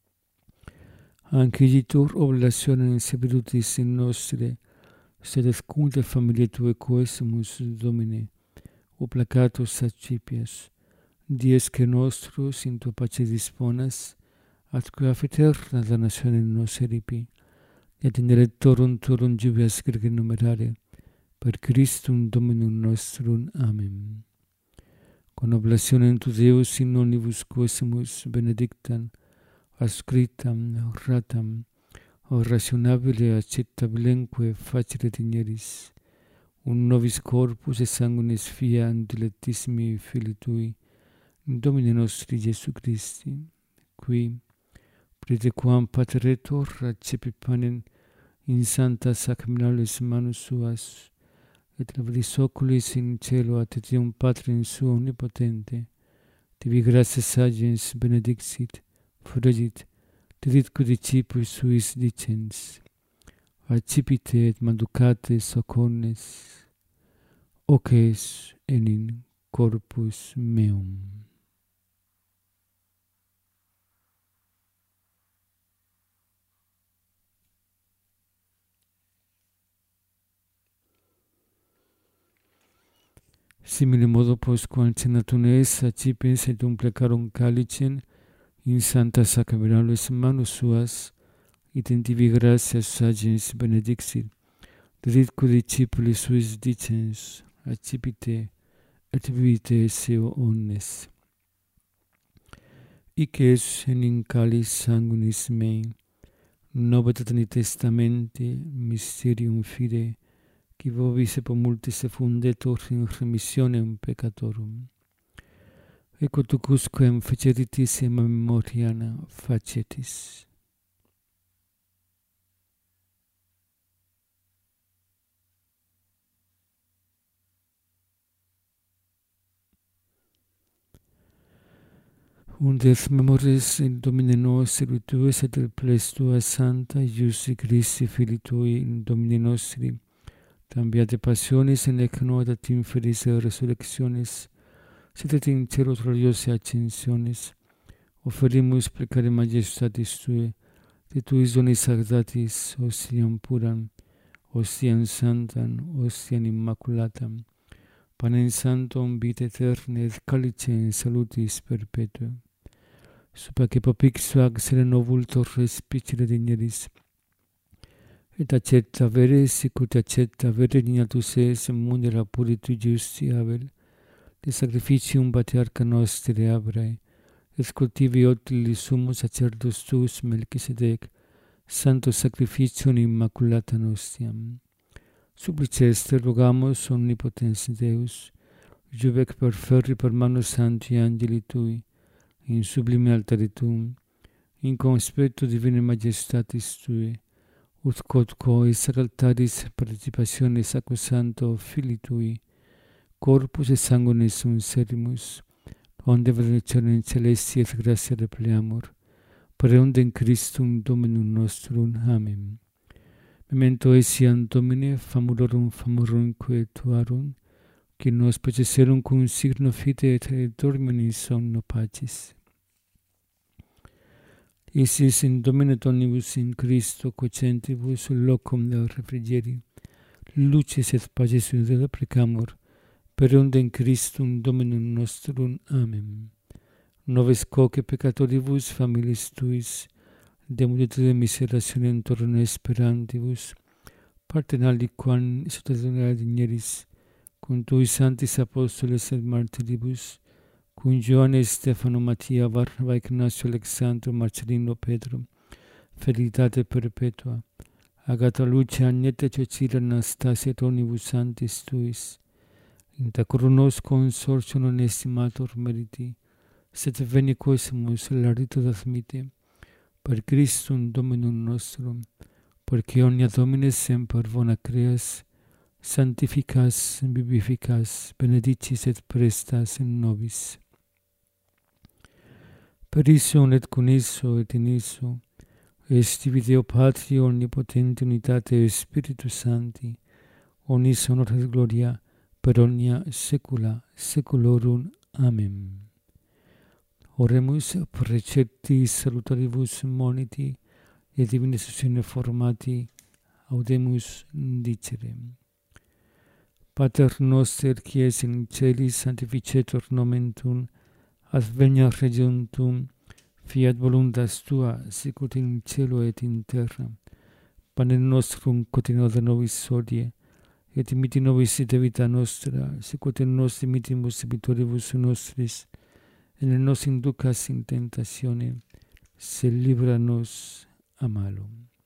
A: Anciditur oblationem servitutis in nostre, sed escunte familiae Tuae coesimus, Domine, o placatus accipias, dies que nostros in Tua pace disponas, atque af eterna damnationem nos eripi, et in electorum Tuorum jubias grege numerare, per Christum Dominum nostrum. Amen. Con oblationem Tu Deus in omnibus coesimus benedictam, ascritam, ratam, rationabile accettabilenque facere digneris, un nobis corpus et sanguinis fiat dilectissimi Filii Tui, Domine nostri Iesu Christi, qui, pretequam Pateretor accepit panem in santa sacramentales manus suas, et lavidis oculis in cielo ad etiam Patrim suo omnipotente, tibi gratia sagens benedixit, frugit, diditque discipuli suis dicens, accipite et manducate socornes, oces enin corpus meum. Simile modo postquam cenatum es accipens et umplecarum calicem in sancta sacramentales manus suas, et in tibi gratias sagens benedixit, diditque discipuli suis dicens, accipite et vivite esse omnes. Hic es in calis sanguinis mei, Novum Testamenti mysterium fide, qui vobis et multis effundetur in remissionem peccatorum. Ecco tucusquem feceritis in memoriam facetis. Und des memoris in Domine nostri, tuis et del ples tua santa, Iusi Christi, Filii tui, in Domine nostri, tam beate passionis in ec noat et inferis resurrectionis, sit et in cielo gloriosae ascensionis, oferimus precare majestatis tue, de tuis donis sanctatis, ostiam puram, ostiam santam, ostiam immaculatam, panem santum vitae aeterne et calicem salutis perpetua. Super popix suag serenovultor respicere digneris, et accetta vere sicut accetta vere dignatus es munera puritu justi Abel, de sacrificium patriarcha nostri Abrae, et cultivi otili summus sacerdos tuus Melchisedec, santo sacrificium immaculata nostiam. Supplices te rogamus omnipotens Deus, juvec per ferri per manus santi angeli tui, in sublime altare tuum, in conspetto divine majestatis tue, ut quodquo is altaris participationis sacrosanto Filii tui, corpus et sanguinis sunt serimus, onde benedictionem celesti et gratia repleamur, per eundem Christum Dominum nostrum. Amen. Memento etiam Domine, famulorum quae tuarum, qui nos precesserum cum signo fide et dormium in somno pacis. Isis in Domine Domnibus in Christo quocentibus locum del refrigeri, lucis et pacis unitate precamur, per eundem Christum Dominum nostrum. Amen. Noves coque peccatoribus familis tuis, de multitude miserationem torrone esperantibus, partem aliquam soterrare digneris, cum tuis sanctis apostoles et martiribus, cum Ioanne, Stefano, Mattia, Barnaba, Ignacio, Alexandro, Marcellino, Pedro, felicitate perpetua, Agata, Lucia, Agneta, Cecilia, Anastasia, et omnibus sanctis tuis, inta coronos consortium non estimator meriti, sed veni quosimus larito admite, per Christum Dominum nostrum, porque omnia Domine semper bona creas, sanctificas, vivificas, benedicis et prestas in nobis. Per isso et con isso et in isso, est Deo Patria omnipotente unitate Spiritus Sancti, omnis honor et gloria per omnia saecula saeculorum. Amen. Oremus preceptis salutaribus moniti et divine successione formati audemus dicere. Pater noster qui es in celis, sanctificetur nomen tuum, adveniat regnum tuum, fiat voluntas tua, sicut in cielo et in terra. Panem nostrum quotidianum da nobis hodie, et dimitti nobis debita nostra, sicut nos dimittimus debitoribus nostris, et ne nos inducas in tentatione, sed libera nos a malo.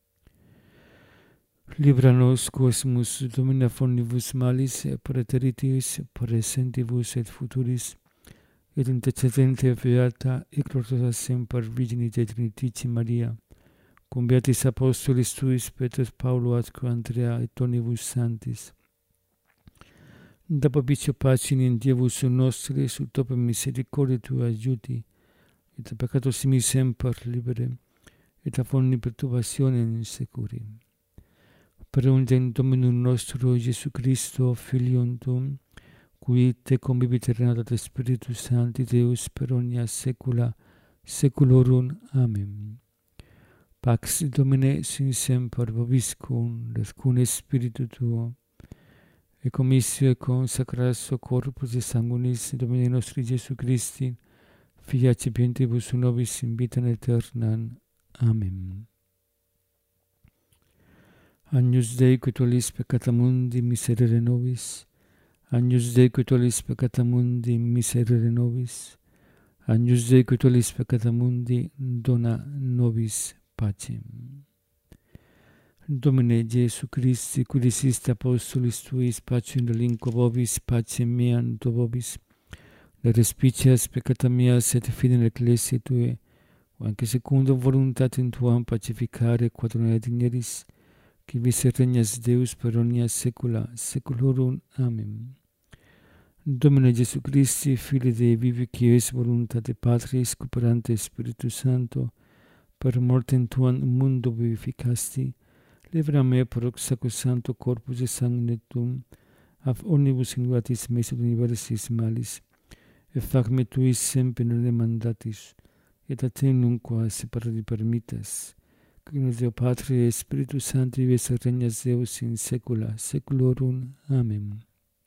A: Libera nos quosimus Domine omnibus malis, praeteritis, praesentibus et futuris, et intercedente beata et gloriosa semper Virgine Trinitate Maria, cum beatis apostolis tuis Petrus, Paulo, atque Andrea et omnibus sanctis, da propizio pacine in Dievus nostre, su tope misericordia Tua aiuti, et a peccato simi semper libere, et a fonni perturbationem securi. Per ungem Dominum nostro Iesu Christo, Filium Tuum, qui te convivit et Spiritus Sancti Deus per omnia saecula saeculorum. Amen. Pax Domine sin semper vobiscum, et cum spiritu tuo, et commissio et consecratio corpus et sanguinis Domini nostri Iesu Christi, Filii accipientibus nobis in vitam aeternam. Amen. Agnus Dei, qui tollis peccata mundi, miserere nobis. Agnus Dei, qui tollis peccata mundi, miserere nobis. Agnus Dei, qui tollis peccata mundi, dona nobis pacem. Domine Iesu Christi, qui diciste apostolis Tuis, pacem relinquo vobis, pacem meam do vobis, le respicias peccata meas et fidem ecclesiae Tuae, anche secundum voluntatem Tuam pacificare quadrone digneris, qui vis regnas Deus per omnia saecula saeculorum. Amen. Domine Iesu Christi, Filii Dei vivi, qui es voluntate Patris, cooperante Spiritus Sancto, per mortem Tuam mundo vivificasti, libera me per sacrosancto corpus et sanguine Tuum, ab omnibus ingratis meis et universis malis, et fac me Tuis semper remandatis, et a te nunquam separari permittas, qui in Deo Patri et Spiritus Sancti vives regnas Deus in saecula saeculorum. Amen.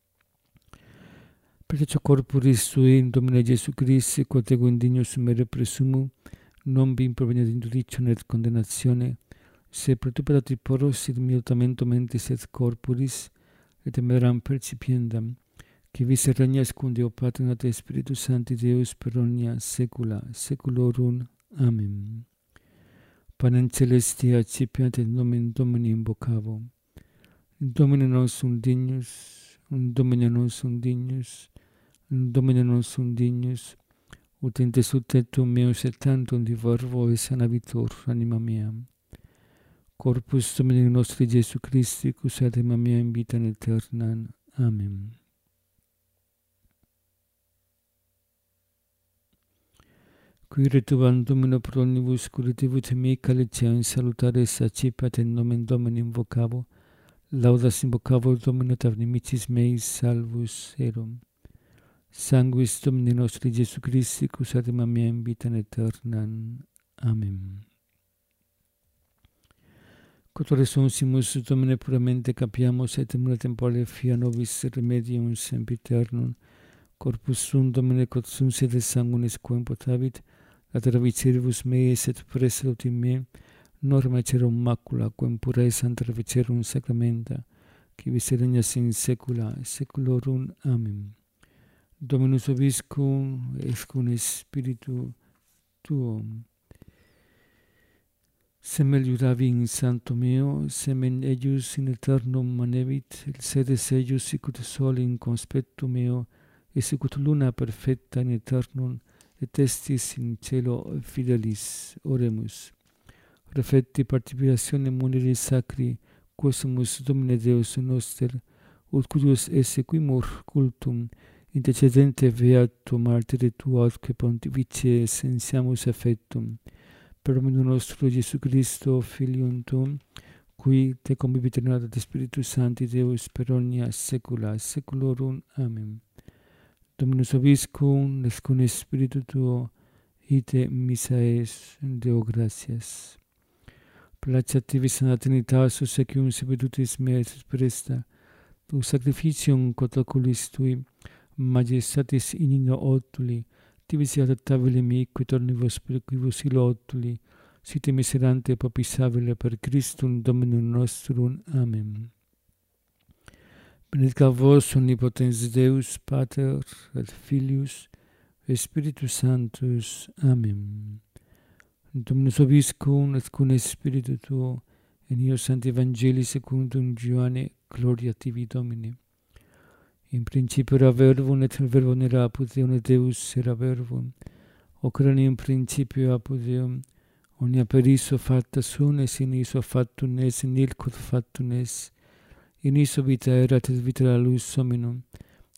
A: Perciò corporis Tui, Domine Iesu Christi, quod ego indignus sumere presumo, non vi improveniat in judicium et condemnatione, se perturbatit poros et mutamento mentis et corporis, et emeram percipiendam, qui vis regnas cum Deo Patri et Spiritus Sancti Deus per omnia saecula saeculorum. Amen. Panem celestia accipiat et nomen Domini invocavo. Domine non sum dignus, Domine non sum dignus, Domine non sum dignus, ut in te subtetum meus et tantum di verbo et sanavitur anima mea. Corpus Domini nostri Iesu Christi, cus ad anima mea in vitam aeternam. Amen. Qui retubam Domino pro omnibus curativus mei caliciam salutares accipiat in nomen Domini invocavo, laudas invocavo Domino et ab nimicis meis salvus erum. Sanguis Domini nostri Iesu Christi, cus ad anima mea in vitam aeternam. Amen. Quod sonsimus Domine puramente capiamus et mula temporale fia nobis remedium sempiternum, corpus sum Domine quod sum sede sanguinis quem potavit, latera viceribus meis et preselut in me, norma cerum macula, quem pura et santa vicerum sacramenta, qui vis regnas in saecula saeculorum. Amen. Dominus vobiscum, et cum spiritu tuum. Semel iuravi in santo meo, semen eius in aeternum manevit, et sedes eius sicut sole in conspectu meo, et sicut luna perfecta in aeternum, et estis in cielo fidelis. Oremus. Reflecti participationem muneris sacri, quosumus Domine Deus noster, ut cuius esse quimur cultum, intercedente beatum martire tua, que pontificie sensiamus affectum, per Dominum nostro Iesu Christo, Filium Tuum, qui te convivit et Spiritus Sancti Deus per omnia saecula saeculorum. Amen. Dominus vobiscum, et cum spiritu tuo, ite missa es, Deo gratias. Placeat tibi Sancta Trinitas, obsequium servitutis mea et presta, tu sacrificium quod oculis tui, majestatis inigno otuli, tibi siat adaptabile mihi, quid omnibus per quibus illo otuli, site miserante propisabile per Christum Dominum nostrum. Amen. Benedicat vos omnipotens Deus, Pater et Filius, et Spiritus Sanctus. Amen. Dominus vobiscum, et cum spiritu tuo, in io Sancti Evangelii secundum Ioanne, gloria tibi Domine. In principio era verbum, et il verbum era apud Deum, et Deus era verbum. Hoc erat in principio apud Deum, omnia per iso facta sunt, et in iso factum est, nil quod factum est. In iso vita erat, et vita era lux hominum.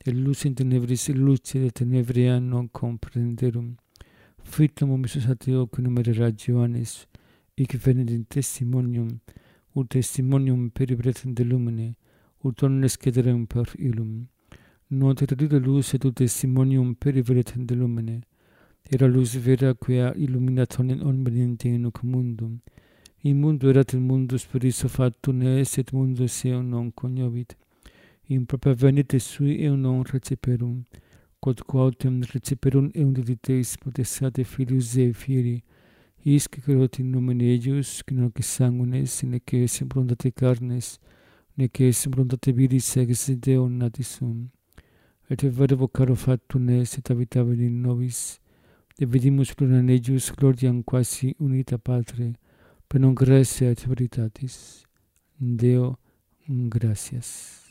A: et lux in tenebris lucide tenebria non comprenderum. Fritum omissus ateo numere Johannes, hic venit in testimonium, ut testimonium peribretem de lumine, ut omnes cederem per illum. Non terrire lux et ut testimonium peribretem de lumine. Era lux vera quia illuminat omniente in hoc mundum. In mundo erat il mundus per iso factum est et mundus eum non cognovit. In propria venite sui eum non receperum. Quod quautem receperum eum diditeis potestate filius Dei fieri, isque creot in nomine eius, qui non sanguines, nec est voluntate carnes, nec est voluntate viris ex Deo natis sum. Et verbo caro factum est et habitabil in nobis, et vidimus pluram eius gloriam quasi unita Patre, per non gratia et veritatis. Deo, gratias.